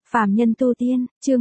Phàm nhân tu tiên, chương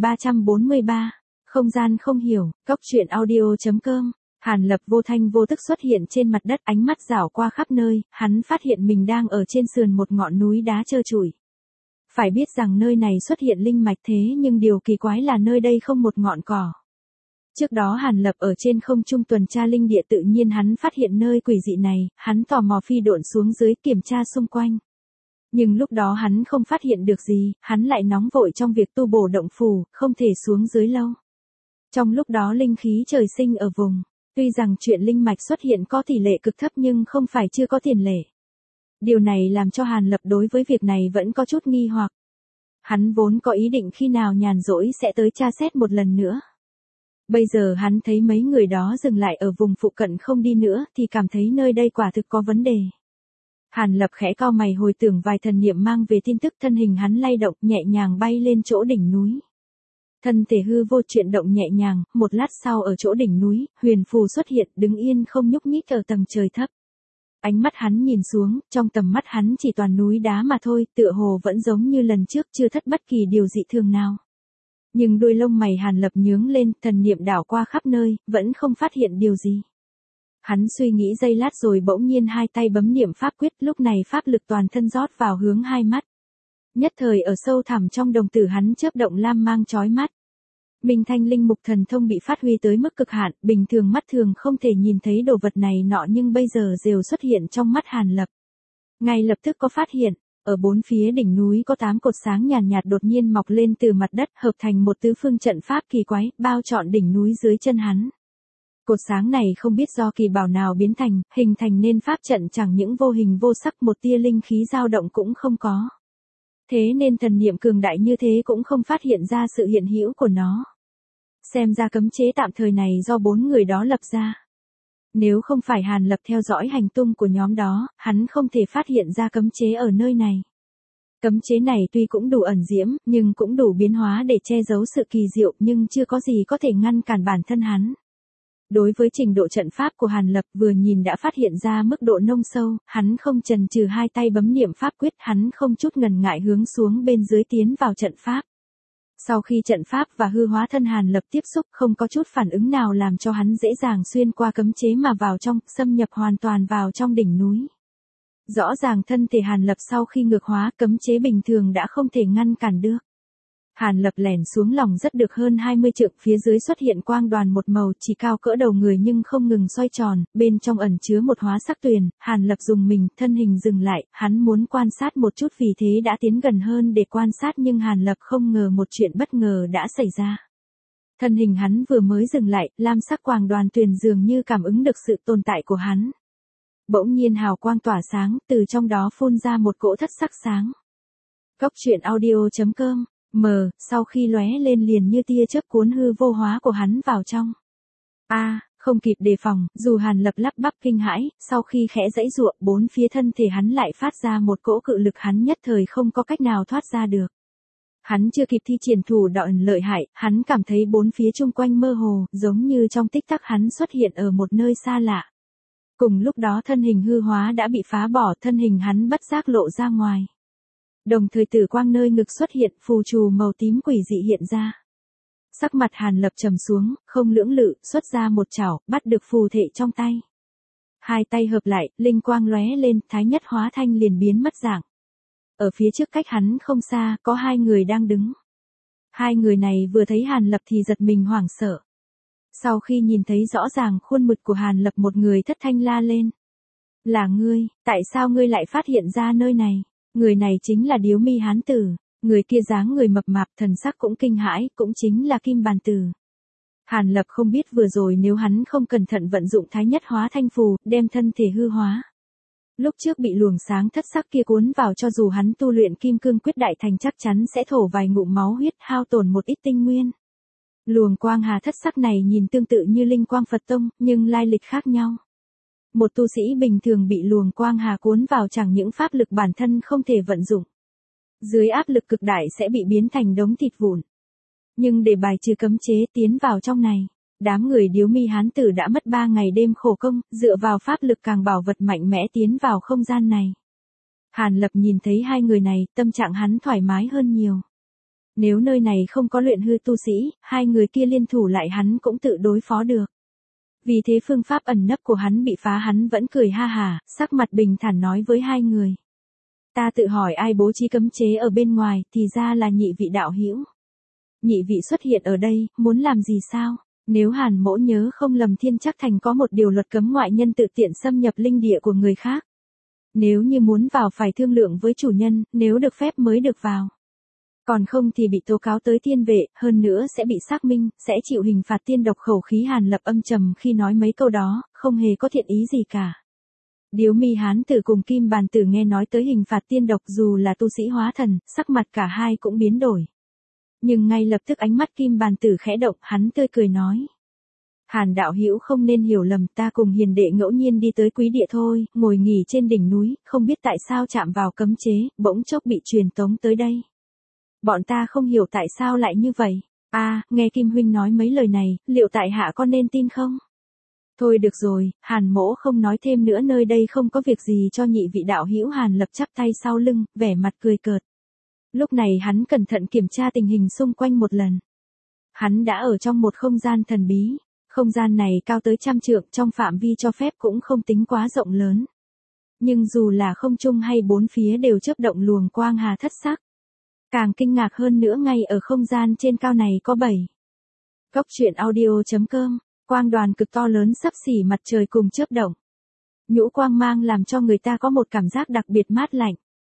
1343. Không gian không hiểu, Cốc truyện audio.com. Hàn Lập vô thanh vô tức xuất hiện trên mặt đất, ánh mắt dảo qua khắp nơi, hắn phát hiện mình đang ở trên sườn một ngọn núi đá trơ trụi. Phải biết rằng nơi này xuất hiện linh mạch thế nhưng điều kỳ quái là nơi đây không một ngọn cỏ. Trước đó Hàn Lập ở trên không trung tuần tra linh địa, tự nhiên hắn phát hiện nơi quỷ dị này, hắn tò mò phi độn xuống dưới kiểm tra xung quanh. Nhưng lúc đó hắn không phát hiện được gì, hắn lại nóng vội trong việc tu bổ động phủ, không thể xuống dưới lâu. Trong lúc đó linh khí trời sinh ở vùng, tuy rằng chuyện linh mạch xuất hiện có tỷ lệ cực thấp nhưng không phải chưa có tiền lệ. Điều này làm cho Hàn Lập đối với việc này vẫn có chút nghi hoặc. Hắn vốn có ý định khi nào nhàn rỗi sẽ tới tra xét một lần nữa. Bây giờ hắn thấy mấy người đó dừng lại ở vùng phụ cận không đi nữa thì cảm thấy nơi đây quả thực có vấn đề. Hàn Lập khẽ cau mày hồi tưởng vài thần niệm mang về tin tức, thân hình hắn lay động nhẹ nhàng bay lên chỗ đỉnh núi. Thân thể hư vô chuyển động nhẹ nhàng, một lát sau ở chỗ đỉnh núi, huyền phù xuất hiện đứng yên không nhúc nhích ở tầng trời thấp. Ánh mắt hắn nhìn xuống, trong tầm mắt hắn chỉ toàn núi đá mà thôi, tựa hồ vẫn giống như lần trước chưa thất bất kỳ điều dị thường nào. Nhưng đuôi lông mày Hàn Lập nhướng lên, thần niệm đảo qua khắp nơi, vẫn không phát hiện điều gì. Hắn suy nghĩ giây lát rồi bỗng nhiên hai tay bấm niệm pháp quyết, lúc này pháp lực toàn thân rót vào hướng hai mắt. Nhất thời ở sâu thẳm trong đồng tử hắn chớp động lam mang chói mắt. Minh Thanh linh mục thần thông bị phát huy tới mức cực hạn, bình thường mắt thường không thể nhìn thấy đồ vật này nọ nhưng bây giờ đều xuất hiện trong mắt Hàn Lập. Ngay lập tức có phát hiện, ở bốn phía đỉnh núi có 8 cột sáng nhàn nhạt đột nhiên mọc lên từ mặt đất, hợp thành một tứ phương trận pháp kỳ quái, bao trọn đỉnh núi dưới chân hắn. Cột sáng này không biết do kỳ bảo nào biến thành, hình thành nên pháp trận chẳng những vô hình vô sắc, một tia linh khí dao động cũng không có. Thế nên thần niệm cường đại như thế cũng không phát hiện ra sự hiện hữu của nó. Xem ra cấm chế tạm thời này do 4 người đó lập ra. Nếu không phải Hàn Lập theo dõi hành tung của nhóm đó, hắn không thể phát hiện ra cấm chế ở nơi này. Cấm chế này tuy cũng đủ ẩn diễm, nhưng cũng đủ biến hóa để che giấu sự kỳ diệu, nhưng chưa có gì có thể ngăn cản bản thân hắn. Đối với trình độ trận pháp của Hàn Lập vừa nhìn đã phát hiện ra mức độ nông sâu, hắn không chần chừ hai tay bấm niệm pháp quyết, hắn không chút ngần ngại hướng xuống bên dưới tiến vào trận pháp. Sau khi trận pháp và hư hóa thân Hàn Lập tiếp xúc, không có chút phản ứng nào làm cho hắn dễ dàng xuyên qua cấm chế mà vào trong, xâm nhập hoàn toàn vào trong đỉnh núi. Rõ ràng thân thể Hàn Lập sau khi ngược hóa, cấm chế bình thường đã không thể ngăn cản được. Hàn Lập lẻn xuống lòng rất được hơn 20 trượng, phía dưới xuất hiện quang đoàn một màu chỉ cao cỡ đầu người nhưng không ngừng xoay tròn, bên trong ẩn chứa một hóa sắc tuyền. Hàn Lập dùng mình, thân hình dừng lại, hắn muốn quan sát một chút vì thế đã tiến gần hơn để quan sát, nhưng Hàn Lập không ngờ một chuyện bất ngờ đã xảy ra. Thân hình hắn vừa mới dừng lại, lam sắc quang đoàn tuyền dường như cảm ứng được sự tồn tại của hắn. Bỗng nhiên hào quang tỏa sáng, từ trong đó phun ra một cỗ thất sắc sáng. Cốc truyện audio.com. Sau khi lóe lên liền như tia chớp cuốn hư vô hóa của hắn vào trong. Không kịp đề phòng, dù Hàn Lập lắp bắp kinh hãi, sau khi khẽ giãy giụa, bốn phía thân thể hắn lại phát ra một cỗ cự lực, hắn nhất thời không có cách nào thoát ra được. Hắn chưa kịp thi triển thủ đoạn lợi hại, hắn cảm thấy bốn phía chung quanh mơ hồ, giống như trong tích tắc hắn xuất hiện ở một nơi xa lạ. Cùng lúc đó thân hình hư hóa đã bị phá bỏ, thân hình hắn bất giác lộ ra ngoài. Đồng thời tử quang nơi ngực xuất hiện, phù trù màu tím quỷ dị hiện ra. Sắc mặt Hàn Lập trầm xuống, không lưỡng lự, xuất ra một chảo, bắt được phù thể trong tay. Hai tay hợp lại, linh quang lóe lên, thái nhất hóa thanh liền biến mất dạng. Ở phía trước cách hắn không xa, có hai người đang đứng. Hai người này vừa thấy Hàn Lập thì giật mình hoảng sợ. Sau khi nhìn thấy rõ ràng khuôn mặt của Hàn Lập, một người thất thanh la lên. Là ngươi, tại sao ngươi lại phát hiện ra nơi này? Người này chính là Điếu Mi Hán Tử, người kia dáng người mập mạp, thần sắc cũng kinh hãi, cũng chính là Kim Bàn Tử. Hàn Lập không biết vừa rồi nếu hắn không cẩn thận vận dụng thái nhất hóa thanh phù, đem thân thể hư hóa. Lúc trước bị luồng sáng thất sắc kia cuốn vào, cho dù hắn tu luyện Kim Cương Quyết đại thành chắc chắn sẽ thổ vài ngụm máu huyết, hao tổn một ít tinh nguyên. Luồng quang hà thất sắc này nhìn tương tự như linh quang Phật tông, nhưng lai lịch khác nhau. Một tu sĩ bình thường bị luồng quang hà cuốn vào chẳng những pháp lực bản thân không thể vận dụng. Dưới áp lực cực đại sẽ bị biến thành đống thịt vụn. Nhưng để bài trừ cấm chế tiến vào trong này, đám người Điếu Mi Hán Tử đã mất 3 ngày đêm khổ công, dựa vào pháp lực càng bảo vật mạnh mẽ tiến vào không gian này. Hàn Lập nhìn thấy hai người này, tâm trạng hắn thoải mái hơn nhiều. Nếu nơi này không có luyện hư tu sĩ, hai người kia liên thủ lại hắn cũng tự đối phó được. Vì thế phương pháp ẩn nấp của hắn bị phá, hắn vẫn cười ha hả, sắc mặt bình thản nói với hai người. Ta tự hỏi ai bố trí cấm chế ở bên ngoài, thì ra là nhị vị đạo hữu. Nhị vị xuất hiện ở đây, muốn làm gì sao? Nếu Hàn Mỗ nhớ không lầm Thiên Trắc Thành có một điều luật cấm ngoại nhân tự tiện xâm nhập linh địa của người khác. Nếu như muốn vào phải thương lượng với chủ nhân, nếu được phép mới được vào. Còn không thì bị tố cáo tới thiên vệ, hơn nữa sẽ bị xác minh, sẽ chịu hình phạt tiên độc. Khẩu khí Hàn Lập âm trầm khi nói mấy câu đó, không hề có thiện ý gì cả. Điếu Mi Hán Tử cùng Kim Bàn Tử nghe nói tới hình phạt tiên độc, dù là tu sĩ hóa thần, sắc mặt cả hai cũng biến đổi. Nhưng ngay lập tức ánh mắt Kim Bàn Tử khẽ động, hắn tươi cười nói. Hàn đạo hữu không nên hiểu lầm, ta cùng hiền đệ ngẫu nhiên đi tới quý địa thôi, ngồi nghỉ trên đỉnh núi, không biết tại sao chạm vào cấm chế, bỗng chốc bị truyền tống tới đây. Bọn ta không hiểu tại sao lại như vậy. Nghe Kim huynh nói mấy lời này, liệu tại hạ có nên tin không? Thôi được rồi, Hàn Mỗ không nói thêm nữa, nơi đây không có việc gì cho nhị vị đạo hữu. Hàn Lập chắp tay sau lưng, vẻ mặt cười cợt. Lúc này hắn cẩn thận kiểm tra tình hình xung quanh một lần. Hắn đã ở trong một không gian thần bí. Không gian này cao tới 100 trượng, trong phạm vi cho phép cũng không tính quá rộng lớn. Nhưng dù là không trung hay bốn phía đều chớp động luồng quang hà thất sắc. Càng kinh ngạc hơn nữa, ngay ở không gian trên cao này có 7. Góc truyện audio.com, quang đoàn cực to lớn xấp xỉ mặt trời cùng chớp động. Nhũ quang mang làm cho người ta có một cảm giác đặc biệt mát lạnh.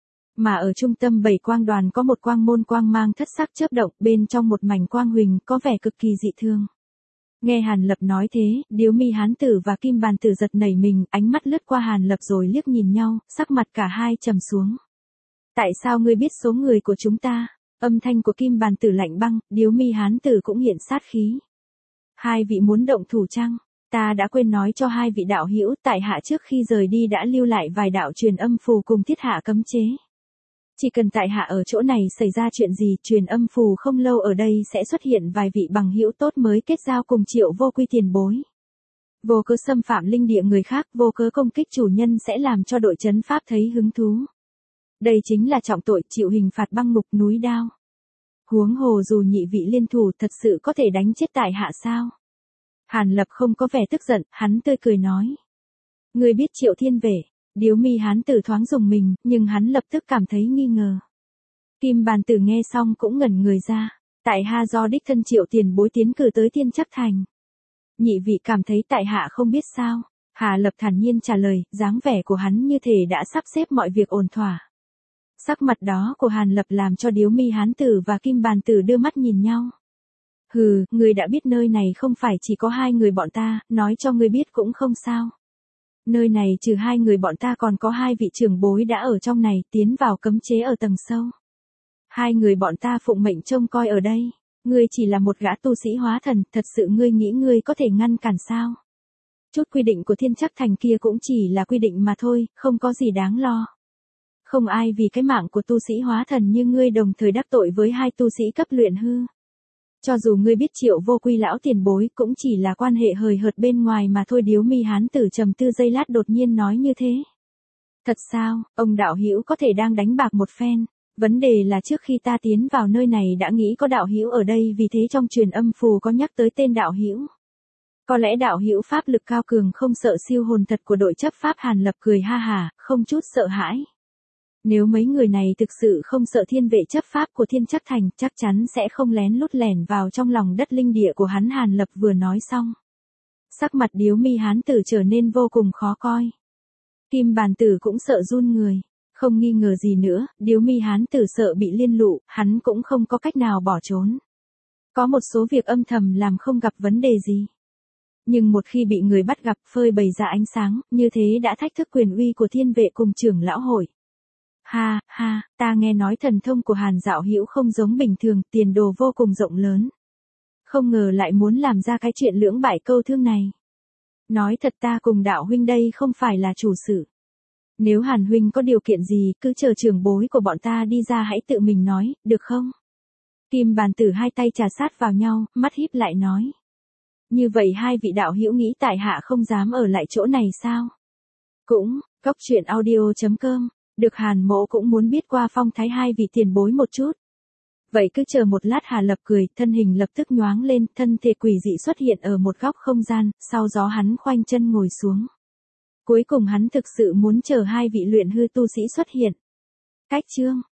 Mà ở trung tâm 7 quang đoàn có một quang môn quang mang thất sắc chớp động, bên trong một mảnh quang huỳnh có vẻ cực kỳ dị thường. Nghe Hàn Lập nói thế, Điếu Mi Hán Tử và Kim Bàn Tử giật nảy mình, ánh mắt lướt qua Hàn Lập rồi liếc nhìn nhau, sắc mặt cả hai trầm xuống. Tại sao ngươi biết số người của chúng ta? Âm thanh của Kim Bàn Tử lạnh băng, Điếu Mi Hán Tử cũng hiện sát khí. Hai vị muốn động thủ chăng? Ta đã quên nói cho hai vị đạo hữu, tại hạ trước khi rời đi đã lưu lại vài đạo truyền âm phù cùng thiết hạ cấm chế. Chỉ cần tại hạ ở chỗ này xảy ra chuyện gì, truyền âm phù không lâu ở đây sẽ xuất hiện vài vị bằng hữu tốt mới kết giao cùng Triệu Vô Quy tiền bối. Vô cớ xâm phạm linh địa người khác, vô cớ công kích chủ nhân sẽ làm cho đội trấn pháp thấy hứng thú. Đây chính là trọng tội, chịu hình phạt băng ngục núi đao. Huống hồ dù nhị vị liên thủ thật sự có thể đánh chết tại hạ sao? Hàn Lập không có vẻ tức giận, hắn tươi cười nói. Ngươi biết Triệu Thiên Vệ? Điếu Mi Hán Tử thoáng rùng mình, nhưng hắn lập tức cảm thấy nghi ngờ. Kim Bàn Tử nghe xong cũng ngẩn người ra. Tại hạ do đích thân Triệu tiền bối tiến cử tới Thiên Trắc Thành. Nhị vị cảm thấy tại hạ không biết sao? Hà Lập thản nhiên trả lời, dáng vẻ của hắn như thể đã sắp xếp mọi việc ổn thỏa. Sắc mặt đó của Hàn Lập làm cho Điếu Mi Hán Tử và Kim Bàn Tử đưa mắt nhìn nhau. Hừ, ngươi đã biết nơi này không phải chỉ có hai người bọn ta, nói cho ngươi biết cũng không sao. Nơi này trừ hai người bọn ta còn có hai vị trưởng bối đã ở trong này, tiến vào cấm chế ở tầng sâu. Hai người bọn ta phụng mệnh trông coi ở đây. Ngươi chỉ là một gã tu sĩ hóa thần, thật sự ngươi nghĩ ngươi có thể ngăn cản sao? Chút quy định của Thiên Trắc Thành kia cũng chỉ là quy định mà thôi, không có gì đáng lo. Không ai vì cái mạng của tu sĩ hóa thần như ngươi đồng thời đắc tội với hai tu sĩ cấp luyện hư. Cho dù ngươi biết Triệu Vô Quy lão tiền bối cũng chỉ là quan hệ hời hợt bên ngoài mà thôi. Điếu Mi Hán Tử trầm tư giây lát đột nhiên nói như thế. Thật sao, ông đạo hữu có thể đang đánh bạc một phen. Vấn đề là trước khi ta tiến vào nơi này đã nghĩ có đạo hữu ở đây, vì thế trong truyền âm phù có nhắc tới tên đạo hữu. Có lẽ đạo hữu pháp lực cao cường không sợ siêu hồn thật của đội chấp pháp. Hàn Lập cười ha hả, không chút sợ hãi. Nếu mấy người này thực sự không sợ thiên vệ chấp pháp của Thiên Trắc Thành, chắc chắn sẽ không lén lút lẻn vào trong lòng đất linh địa của hắn. Hàn Lập vừa nói xong, sắc mặt Điếu Mi Hán Tử trở nên vô cùng khó coi. Kim Bàn Tử cũng sợ run người. Không nghi ngờ gì nữa, Điếu Mi Hán Tử sợ bị liên lụ, hắn cũng không có cách nào bỏ trốn. Có một số việc âm thầm làm không gặp vấn đề gì. Nhưng một khi bị người bắt gặp, phơi bày ra ánh sáng, như thế đã thách thức quyền uy của thiên vệ cùng trưởng lão hội. Ha, ha, ta nghe nói thần thông của Hàn đạo hữu không giống bình thường, tiền đồ vô cùng rộng lớn. Không ngờ lại muốn làm ra cái chuyện lưỡng bại câu thương này. Nói thật, ta cùng đạo huynh đây không phải là chủ sự. Nếu Hàn huynh có điều kiện gì, cứ chờ trưởng bối của bọn ta đi ra hãy tự mình nói, được không? Kim Bàn Tử hai tay trà sát vào nhau, mắt híp lại nói. Như vậy hai vị đạo hữu nghĩ tại hạ không dám ở lại chỗ này sao? Cũng, góc truyện audio.com, được Hàn Mỗ cũng muốn biết qua phong thái hai vị tiền bối một chút. Vậy cứ chờ một lát. Hà Lập cười, thân hình lập tức nhoáng lên, thân thể quỷ dị xuất hiện ở một góc không gian, sau đó hắn khoanh chân ngồi xuống. Cuối cùng hắn thực sự muốn chờ hai vị luyện hư tu sĩ xuất hiện. Cách chương